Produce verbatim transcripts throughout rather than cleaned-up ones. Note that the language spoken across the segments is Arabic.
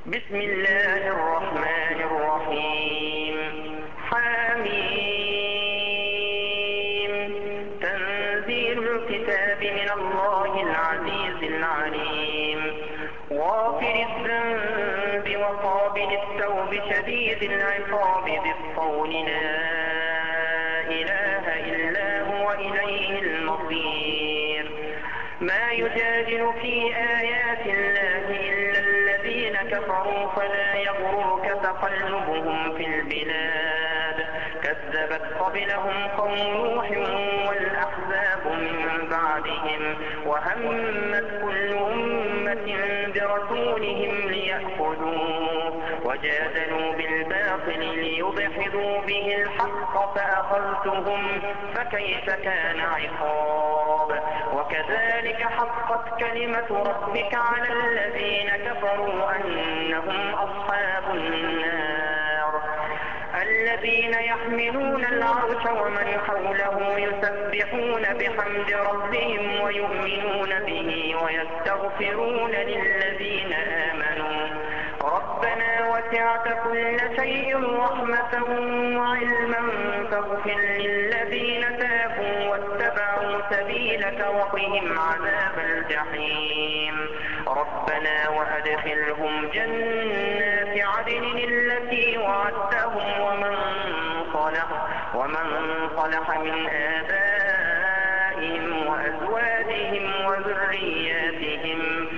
بسم الله الرحمن الرحيم. حميم. تنزيل الكتاب من الله العزيز العليم. غافر الذنب وقابل التوب شديد العقاب ذي الطول لا إله إلا هو إليه المصير. ما يجادل في آيات الله إلا الذين كفروا فلا يغررك تقلبهم في البلاد. كذبت قبلهم قوم نوح والأحزاب من بعدهم وهمت كل أمة برسولهم ليأخذوه وجادلوا بالباطل ليضحضوا به الحق فأخذتهم فكيف كان عقاب. وكذلك حقت كلمة ربك على الذين كفروا أنهم أصحاب النار. الذين يحملون العرش ومن حوله يسبحون بحمد ربهم ويؤمنون به ويستغفرون للذين آمنوا ربنا وسعت كل شيء رحمة وعلما فاغفر للذين تابوا واتبعوا سبيلك وقهم عذاب الجحيم. ربنا وأدخلهم جنات عدن التي وعدتهم ومن صلح ومن صلح من آبائهم وأزواجهم وذرياتهم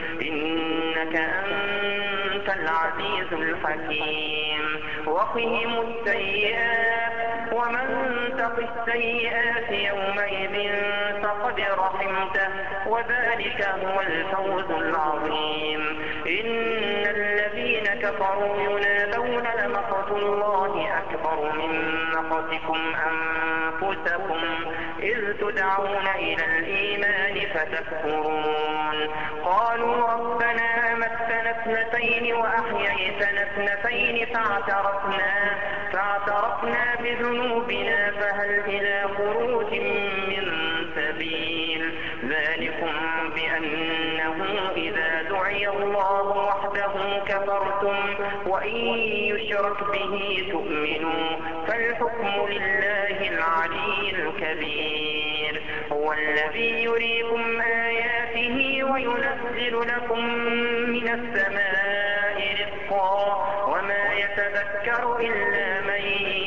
إنك أنت العزيز الحكيم. وقهم السيئات ومن تق السيئات يومئذ فقد رحمته وذلك هو الفوز العظيم. إن الذين كفروا ينادون لمقت الله أكبر من مقتكم أنفسكم إذ تدعون إلى الإيمان فتكفرون. قالوا ربنا أمتنا اثنتين وأحييتنا اثنتين فاعترفنا فاعترفنا بذنوبنا فهل إلى خروج من سبيل. ذلكم بأنه إذا دعي الله وحده كفرتم وإن يشرك به تؤمنوا فالحكم لله العلي الكبير. هو الذي يريكم آياته وينزل لكم من السماء رزقا وما يتذكر إلا من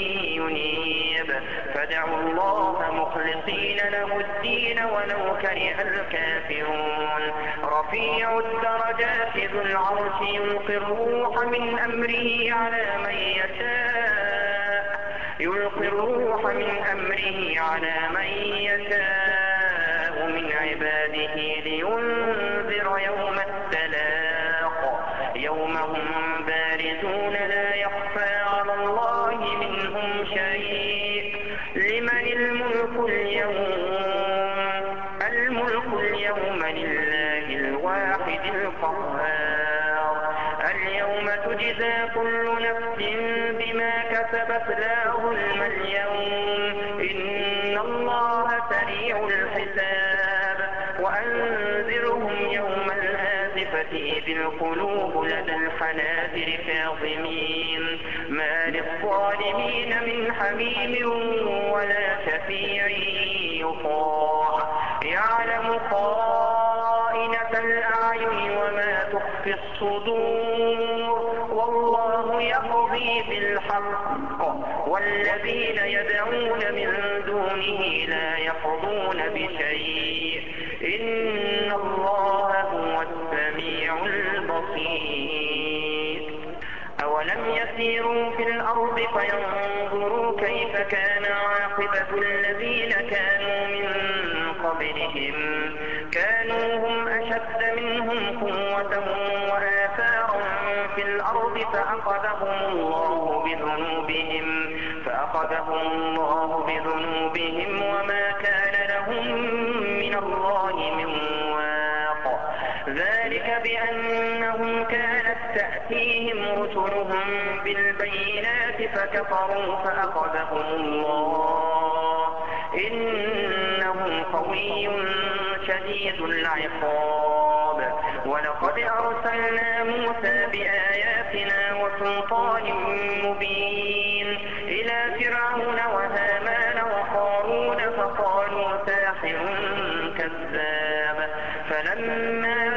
ينيب. فادعوا الله مخلصين له الدين ولو كره الكافرون. رفيع الدرجات ذو العرش يلقي الروح من أمره على من يشاء يلقي الروح من أمره على من يشاء من عباده لينذر يوم التلاق يوم هم بارزون لا يخفى على الله منهم شيء. لمن الملك اليوم الملك اليوم لله الواحد القهار. اليوم تجزى كل نفس بما كسبت لا ظلم اليوم إن الله سريع الحساب. وأنذرهم يوم الآزفة إذ القلوب لدى الحناجر كاظمين ما للظالمين من حميم ولا شفيع يطاع. يعلم خائنة الأعين وما تخفي الصدور والله يقضي بالحق والذين يدعون من دونه لا يقضون بشيء إن الله هو السميع البصير. أولم يسيروا في الأرض فينظروا كيف كان عاقبة الذين كانوا من قبلهم كانوا هم أشد منهم قوة وآثارا في الأرض فأخذهم الله بذنوبهم فأخذهم الله بذنوبهم وما كان لهم من الله من واق. ذلك بأنهم كانت تأتيهم رسلهم بالبينات فكفروا فأخذهم الله إنه قوي شديد العقاب. ولقد أرسلنا موسى بآياتنا وسلطان مبين إلى فرعون وهامان وقارون فقالوا ساحر كذاب فلما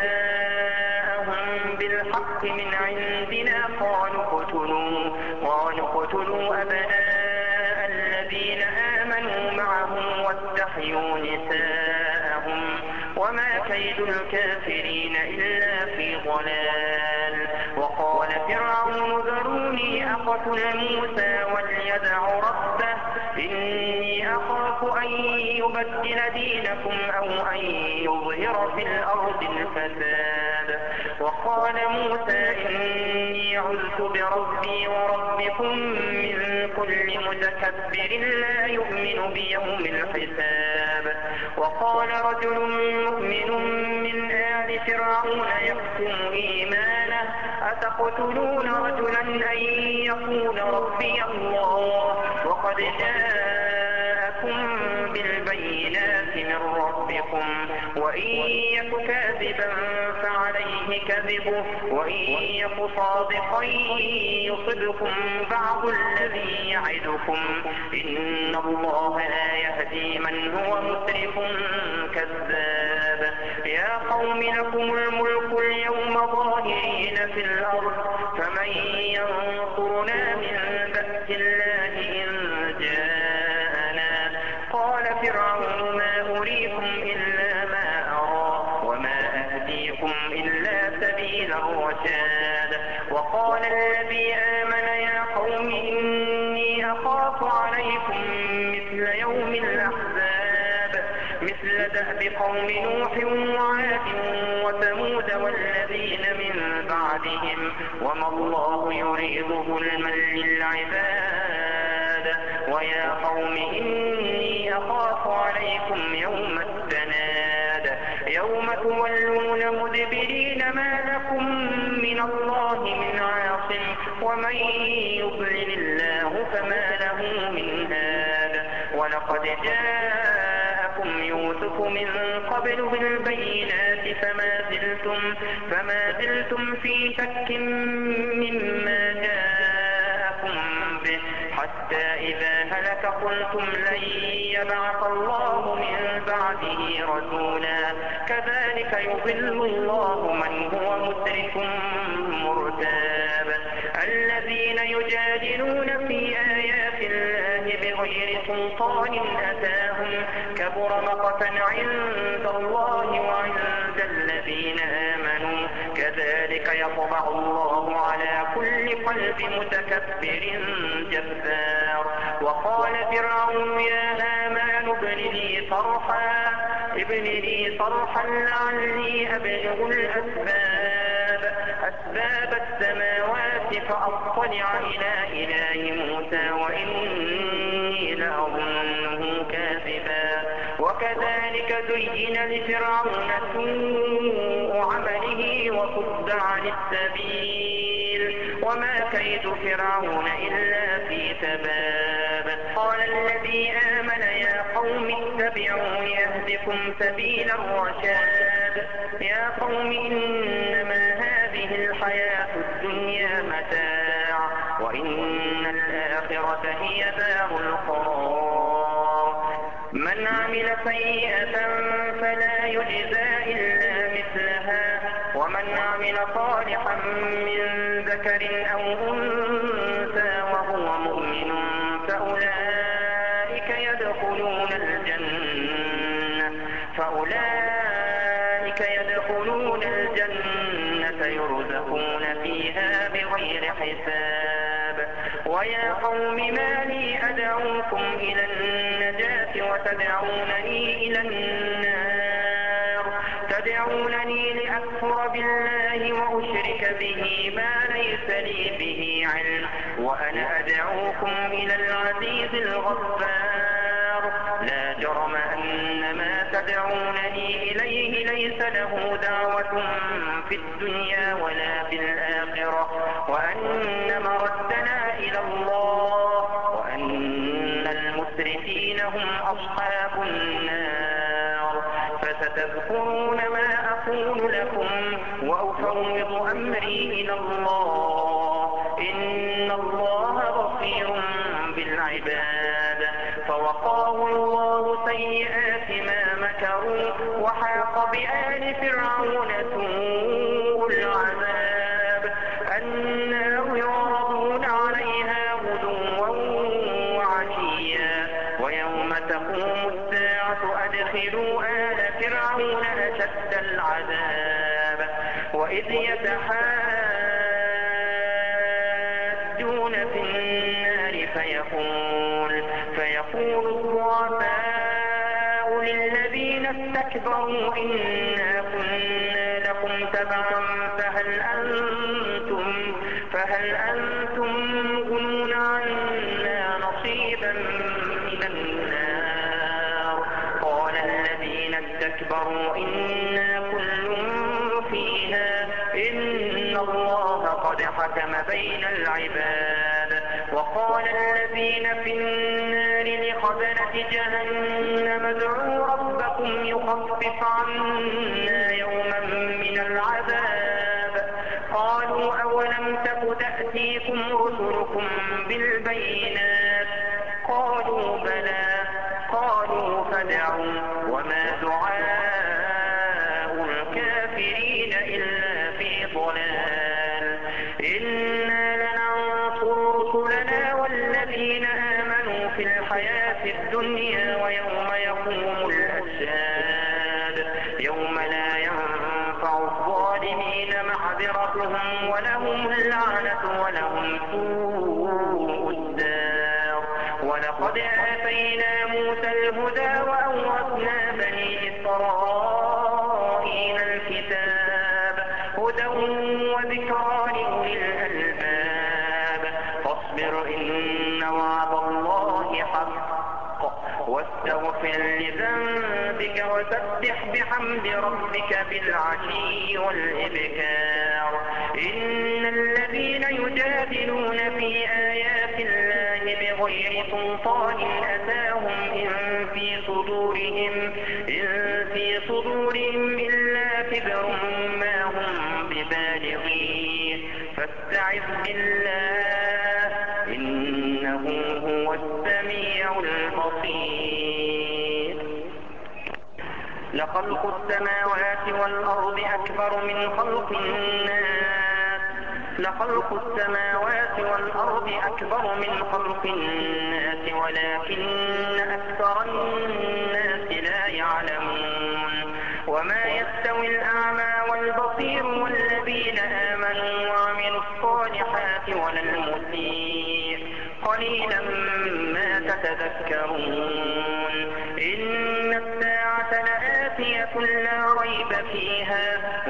جاءهم بالحق من عندنا قالوا اقتلوا قالوا اقتلوا أبناء الذين آمنوا معه واستحيوا نساءهم وما كيد الكافرين إلا في ضلال. وقال فرعون ذروني أقتل موسى وليدع ربه إني أخاف أن يبدل دينكم أو أن يظهر في الأرض الفساد. وقال موسى إني عذت بربي وربكم من كل متكبر لا يؤمن بيوم الحساب. وقال رجل مؤمن من آل فرعون يكتم إيمانه أتقتلون رجلا أن يقول ربي الله وقد جاءكم بالبينات من ربكم وإن يك كاذبا فعليه كذبه وإن يك صادقا يصبكم بعض الذي يعدكم إن الله لا يهدي من هو مسرف كذاب. يا قوم لكم الملك اليوم ظاهرين في الأرض فمن ينصرنا من بأس الله إن جاءنا. قال فرعون ما أريكم إلا ما أرى وما أهديكم إلا سبيل الرشاد. وقال الذي آمن يا قوم إني أخاف عليكم مثل يوم الأحزاب مثل دأب قوم نوح وعاد وثمود والذين من بعدهم وما الله يريد ظلما للعباد. ويا قوم إني أخاف عليكم يوم التناد يوم تولون مدبرين ما لكم من الله من عاصم ومن يضلل الله فما له من هاد. ولقد جاءكم يوسف من قبل بالبينات فما زلتم, فما زلتم في شك مما جاءكم به حتى إذا هلك قلتم لن يبعث الله من بعده رسولا كذلك يضل الله من هو مسرف مرتاب. الذين يجادلون في آيات الله بغير سلطان أتاهم كبر مقتا عند الله وعند الذين آمنوا كذلك يطبع الله على كل قلب متكبر جبار. وقال فرعون يا هامان ابن لي صرحا ابن لي صرحا لعلي أبلغ الأسباب أسباب السماوات فأطلع إلى إله موسى وإني لأظنه كاذبا. وكذلك زين لفرعون سوء عمله وصد عن السبيل وما كيد فرعون إلا في تباب. قال الذي آمن يا قوم اتبعون يهدكم سبيل الرشاد. يا قوم إنما هذه الحياة الدنيا متاع وإن الآخرة هي دار القرار. من عمل سيئة فلا يجزى إلا مثلها ومن عمل صالحا من ذكر أو أنثى وهو مؤمن فأولئك يدخلون الجنة فأولئك يدخلون الجنة يرزقون فيها بغير حساب. ويا قوم ما لي أدعوكم إلى النجاة وتدعونني إلى النار تدعونني لأكفر بالله وأشرك به ما ليس لي به علم وأنا أدعوكم إلى العزيز الغفار. لا جرم أن ما تدعونني إليه ليس له دعوة في الدنيا ولا في الآخرة وأن مردنا إلى الله وأن المسرفين هم أصحاب النار. فستذكرون ما أقول لكم وأفوض أمري إلى الله إن الله بصير بالعباد. فوقاه الله سيئات ما مكروا وحاق بآل فرعون سوء العذاب النار يعرضون عليها غدوا وعشيا ويوم تقوم الساعة أدخلوا آل فرعون أشد العذاب وإذ يتحاجون في النار فيقول فيقول الضعفاء للذين استكبروا إنا كنا لكم تبعا فهل أنتم فهل أنتم مغنون عنا نصيبا من النار قال الذين استكبروا إنا كل فيها إن الله قد حكم بين العباد. وقال الذين في النار لخزنة جهنم ادعوا ربكم يخفف عنا يوما من العذاب قالوا أولم تك تأتيكم رسلكم بالبينات قالوا بلى قالوا فادعوا وما دعاء الكافرين إلا في ضلال إنا لننصر رسلنا والذين آمنوا في الحياة الدنيا ويوم يقوم الأشهاد يوم لا ينفع الظالمين معذرتهم ولهم اللعنة ولهم سوء الدار. ولقد آتينا موسى الهدى وأورثنا بني إسرائيل الكتاب هدى وذكرى لأولي الألباب فاصبر إن وعد الله حق واستغفر لذنبك وسبح بحمد ربك بالعشي والإبكار إن الذين يجادلون في آيات الله بغير سلطان أتاهم إن في صدورهم إن في صدورهم إلا كبر ما هم ببالغيه فاستعذ بالله إنه هو السميع البصير. لخلق السماوات والأرض أكبر من خلق الناس لخلق السماوات والأرض أكبر من خلق الناس ولكن أكثر الناس لا يعلمون. وما يستوي الأعمى والبصير والذين آمنوا وعملوا الصالحات ولا المسيء قليلا ما تتذكرون. إن الساعة لآتية لا ريب فيها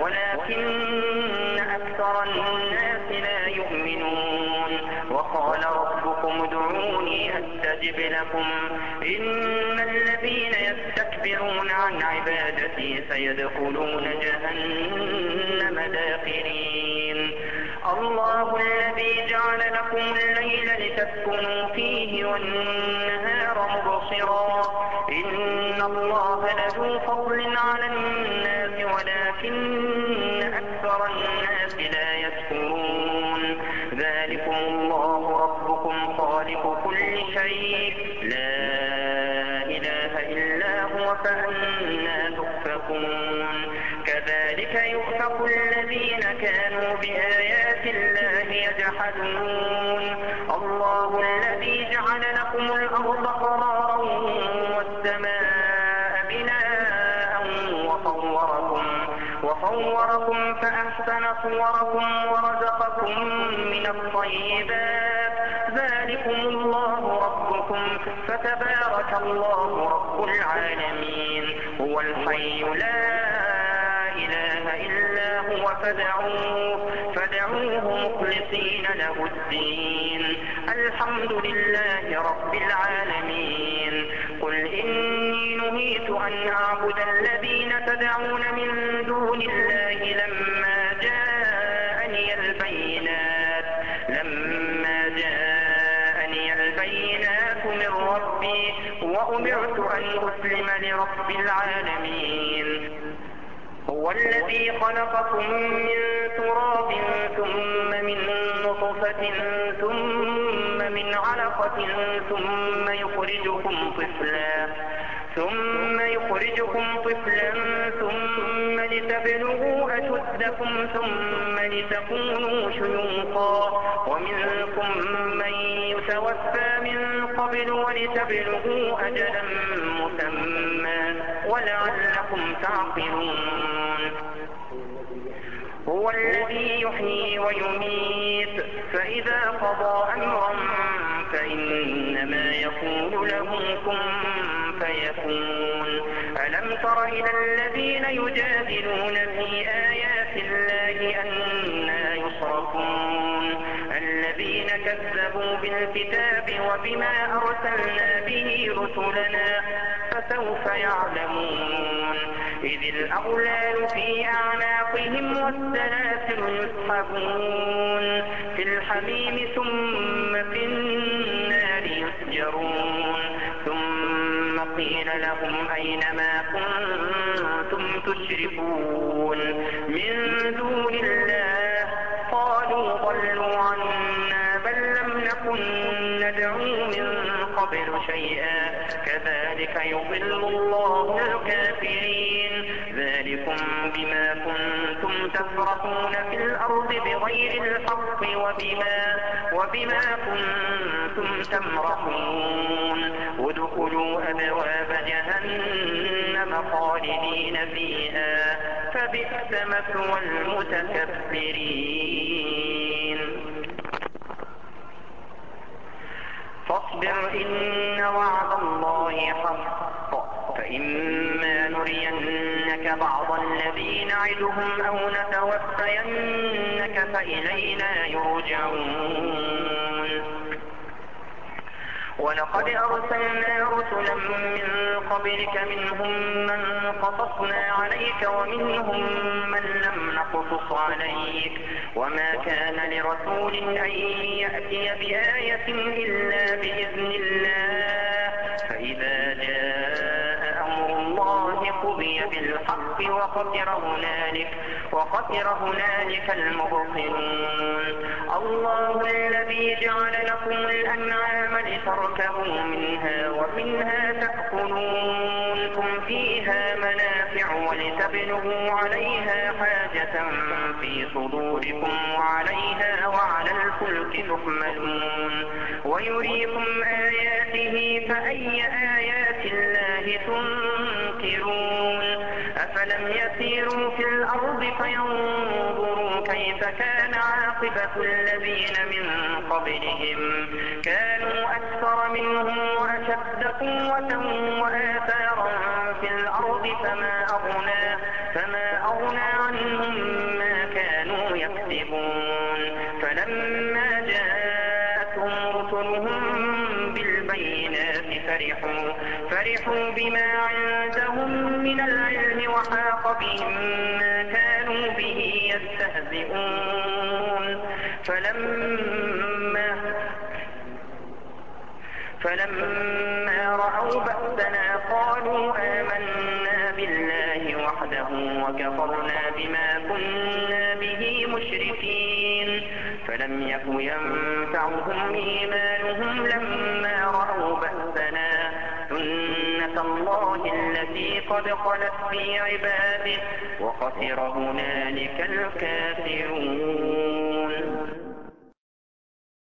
ولكن أكثر الناس لا يؤمنون. وقال ربكم ادعوني أستجب لكم إن الذين يستكبرون عن عبادتي سيدخلون جهنم داخرين. الله الذي جعل لكم الليل لتسكنوا فيه والنهار مبصرا إن الله لذو فضل على الناس ولكن أكثر الناس لا يشكرون. ذلكم الله ربكم خالق كل شيء لا إله إلا هو فأنى تؤفكون. كذلك يؤفك الذين كانوا بآيات الله يجحدون. الله الذي جعل لكم الأرض قرارا والسماء بناء وصوركم وصوركم فأحسن صوركم ورزقكم من الطيبات ذلكم الله ربكم فتبارك الله رب العالمين. هو الحي لا إله إلا هو فادعوه فادعوه مخلصين له الدين الحمد لله رب العالمين. قل إني نهيت أن أعبد الذين تدعون من دون الله لما جاءني البينات لما جاءني البينات من ربي وأمرت أن أسلم لرب العالمين. هو الذي خلقكم من تراب ثم من نطفة ثم من علقة ثم يخرجكم طفلا ثم يخرجكم طفلا ثم لتبلغوا أشدكم ثم لتكونوا شيوخا ومنكم من يتوفى من قبل ولتبلغوا أجلا مسمى ولعلكم تعقلون. هو الذي يحيي ويميت فإذا قضى أمرا فإنما يقول له كن فيكون. ألم تر إلى الذين يجادلون في آيات الله أنى يصرفون الذين كذبوا بالكتاب وبما أرسلنا به رسلنا فسوف يعلمون إذ الأغلال في أعناقهم والسلاسل يسحبون في الحميم ثم في النار يسجرون ثم قيل لهم أين ما كنتم تشركون من دون الله قالوا ضلوا عنا بل لم نكن ندعو من قبل شيئا كذلك يضل الله الكافرين. ذلكم بما كنتم تفرحون في الأرض بغير الحق وبما, وبما كنتم تمرحون ادخلوا أبواب جهنم خالدين فيها فبئس مثوى المتكبرين. فاصبر إن وعد الله حق فإما نرينك بعض الذي نعدهم أو نتوفينك فإلينا يرجعون. ولقد أرسلنا رسلا من قبلك منهم من قصصنا عليك ومنهم من لم نقصص عليك وما كان لرسول أن يأتي بآية إلا بإذن الله فإذا جاء أمر الله قضي بالحق وخسر هنالك وخسر هنالك المبطلون. الله الذي جعل لكم الأنعام لتركبوا منها ومنها تأكلون ثم فيها منافع ولتبلغوا عليها حاجة في صدوركم وعليها وعلى الفلك تحملون ويريكم آياته فأي آيات الله تنكرون. أفلم يسيروا في الأرض فينظروا كيف كان عاقبة الذين من قبلهم كانوا أكثر منهم وأشد قوة وآثارا في الأرض فما أغنى, فما أغنى عنهم ما كانوا يكسبون. فلما جاءتهم رسلهم بالبينات فرحوا, فرحوا بما عندهم من العلم وحاق بهم ما كانوا به يستهزئون. فلما, فلما رأوا بأسنا قالوا آمنا بالله وحده وكفرنا بما كنا به مشركين. فلم يك ينفعهم إيمانهم لما رأوا بأسنا سنة الله التي قد خلت في عباده وخسر هنالك الكافرون.